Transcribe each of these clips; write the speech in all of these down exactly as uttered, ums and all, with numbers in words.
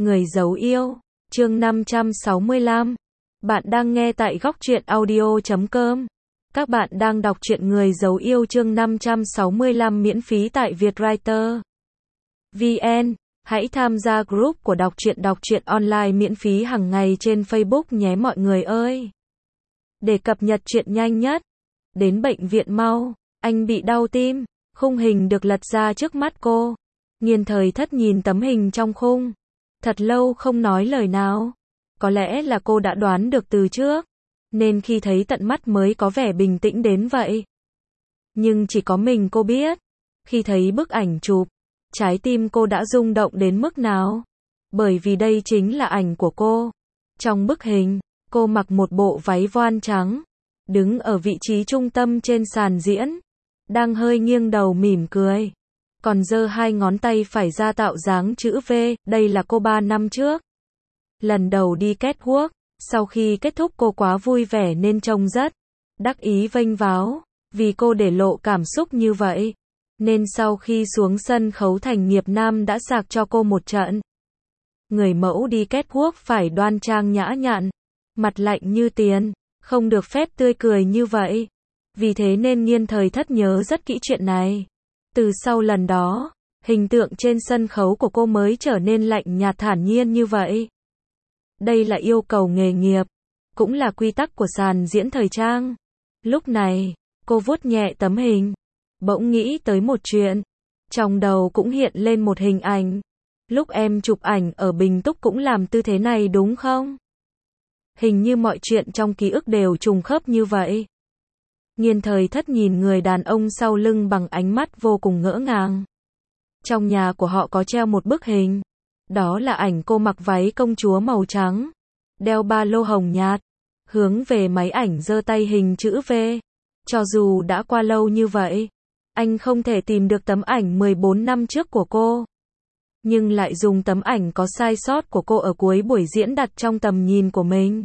Người giấu yêu, chương năm trăm sáu mươi lăm. Bạn đang nghe tại góc truyện audio chấm com. Các bạn đang đọc truyện Người giấu yêu chương năm trăm sáu mươi lăm miễn phí tại Vietwriter chấm vn. Hãy tham gia group của đọc truyện đọc truyện online miễn phí hàng ngày trên Facebook nhé mọi người ơi. Để cập nhật truyện nhanh nhất. Đến bệnh viện mau, anh bị đau tim. Khung hình được lật ra trước mắt cô. Nghiên Thời Thất nhìn tấm hình trong khung. Thật lâu không nói lời nào. Có lẽ là cô đã đoán được từ trước, nên khi thấy tận mắt mới có vẻ bình tĩnh đến vậy. Nhưng chỉ có mình cô biết, khi thấy bức ảnh chụp, trái tim cô đã rung động đến mức nào. Bởi vì đây chính là ảnh của cô. Trong bức hình, cô mặc một bộ váy voan trắng, đứng ở vị trí trung tâm trên sàn diễn, đang hơi nghiêng đầu mỉm cười, còn giơ hai ngón tay phải ra tạo dáng chữ V. Đây là cô ba năm trước. Lần đầu đi catwalk, sau khi kết thúc cô quá vui vẻ nên trông rất đắc ý vênh váo, vì cô để lộ cảm xúc như vậy. Nên sau khi xuống sân khấu Thành Nghiệp Nam đã sạc cho cô một trận. Người mẫu đi catwalk phải đoan trang nhã nhặn, mặt lạnh như tiền, không được phép tươi cười như vậy. Vì thế nên Nghiên Thời Thất nhớ rất kỹ chuyện này. Từ sau lần đó, hình tượng trên sân khấu của cô mới trở nên lạnh nhạt thản nhiên như vậy. Đây là yêu cầu nghề nghiệp, cũng là quy tắc của sàn diễn thời trang. Lúc này, cô vuốt nhẹ tấm hình, bỗng nghĩ tới một chuyện. Trong đầu cũng hiện lên một hình ảnh. Lúc em chụp ảnh ở Bình Túc cũng làm tư thế này đúng không? Hình như mọi chuyện trong ký ức đều trùng khớp như vậy. Nghiên Thời Thất nhìn người đàn ông sau lưng bằng ánh mắt vô cùng ngỡ ngàng. Trong nhà của họ có treo một bức hình. Đó là ảnh cô mặc váy công chúa màu trắng, đeo ba lô hồng nhạt, hướng về máy ảnh giơ tay hình chữ V. Cho dù đã qua lâu như vậy, anh không thể tìm được tấm ảnh mười bốn năm trước của cô, nhưng lại dùng tấm ảnh có sai sót của cô ở cuối buổi diễn đặt trong tầm nhìn của mình.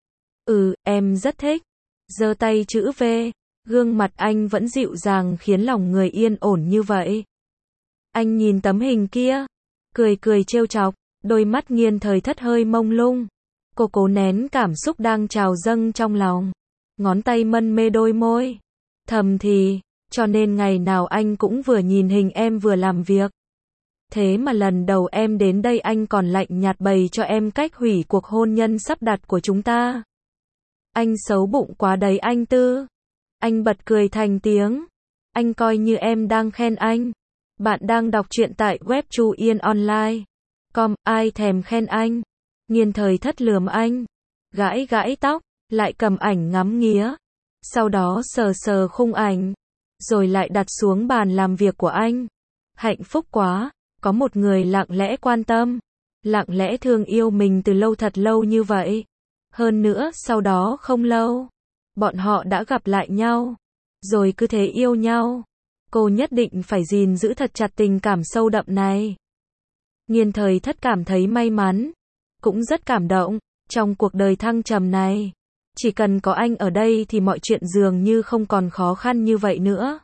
Ừ, em rất thích. Giơ tay chữ V, gương mặt anh vẫn dịu dàng khiến lòng người yên ổn như vậy. Anh nhìn tấm hình kia, cười cười trêu chọc, đôi mắt Nghiên Thời Thất hơi mông lung. Cô cố nén cảm xúc đang trào dâng trong lòng, ngón tay mân mê đôi môi, thầm thì, cho nên ngày nào anh cũng vừa nhìn hình em vừa làm việc. Thế mà lần đầu em đến đây anh còn lạnh nhạt bày cho em cách hủy cuộc hôn nhân sắp đặt của chúng ta. Anh xấu bụng quá đấy anh Tư. Anh bật cười thành tiếng. Anh coi như em đang khen anh. Bạn đang đọc truyện tại web Chu Yên Online chấm com, ai thèm khen anh. Nghiên Thời Thất lườm anh, gãi gãi tóc, lại cầm ảnh ngắm nghía. Sau đó sờ sờ khung ảnh, rồi lại đặt xuống bàn làm việc của anh. Hạnh phúc quá, có một người lặng lẽ quan tâm, lặng lẽ thương yêu mình từ lâu thật lâu như vậy. Hơn nữa sau đó không lâu, bọn họ đã gặp lại nhau, rồi cứ thế yêu nhau. Cô nhất định phải gìn giữ thật chặt tình cảm sâu đậm này. Nghiên Thời Thất cảm thấy may mắn, cũng rất cảm động. Trong cuộc đời thăng trầm này, chỉ cần có anh ở đây thì mọi chuyện dường như không còn khó khăn như vậy nữa.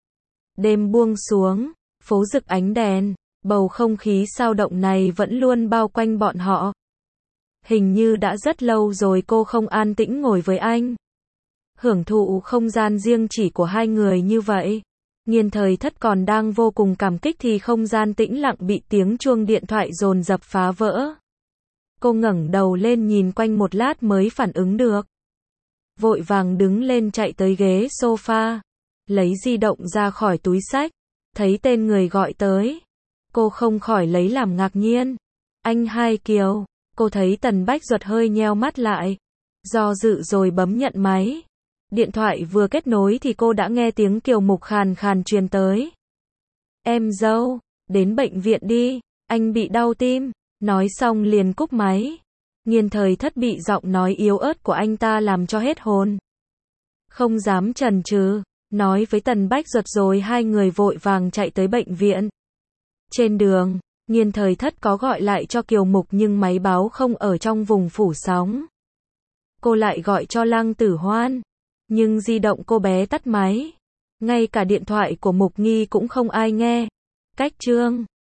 Đêm buông xuống, phố rực ánh đèn, bầu không khí sao động này vẫn luôn bao quanh bọn họ. Hình như đã rất lâu rồi cô không an tĩnh ngồi với anh, hưởng thụ không gian riêng chỉ của hai người như vậy. Nghiên Thời Thất còn đang vô cùng cảm kích thì không gian tĩnh lặng bị tiếng chuông điện thoại dồn dập phá vỡ. Cô ngẩng đầu lên nhìn quanh một lát mới phản ứng được. Vội vàng đứng lên chạy tới ghế sofa, lấy di động ra khỏi túi xách, thấy tên người gọi tới. Cô không khỏi lấy làm ngạc nhiên. Anh Hai Kiều. Cô thấy Tần Bách Duật hơi nheo mắt lại, do dự rồi bấm nhận máy. Điện thoại vừa kết nối thì cô đã nghe tiếng Kiều Mục khàn khàn truyền tới. Em dâu, đến bệnh viện đi, anh bị đau tim. Nói xong liền cúp máy. Nghiên Thời Thất bị giọng nói yếu ớt của anh ta làm cho hết hồn. Không dám chần chừ, nói với Tần Bách Duật rồi hai người vội vàng chạy tới bệnh viện. Trên đường, Nghiên Thời Thất có gọi lại cho Kiều Mục nhưng máy báo không ở trong vùng phủ sóng. Cô lại gọi cho Lăng Tử Hoan, nhưng di động cô bé tắt máy. Ngay cả điện thoại của Mục Nghi cũng không ai nghe. Cách chương